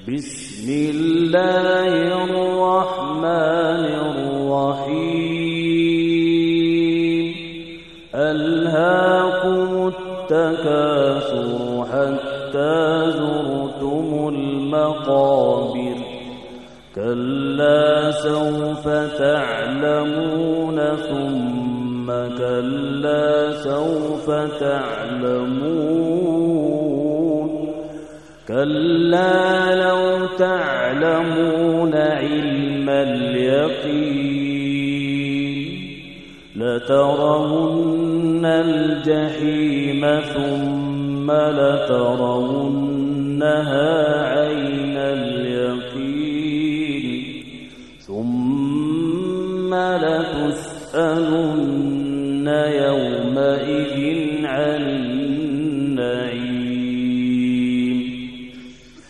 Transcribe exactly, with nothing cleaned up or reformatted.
بسم الله الرحمن الرحيم ألهاكم التكاثر حتى زرتم المقابر كلا سوف تعلمون ثم كلا سوف تعلمون كلا لو تعلمون علم اليقين لترون الجحيم ثم لترونها عين اليقين ثم لتسألن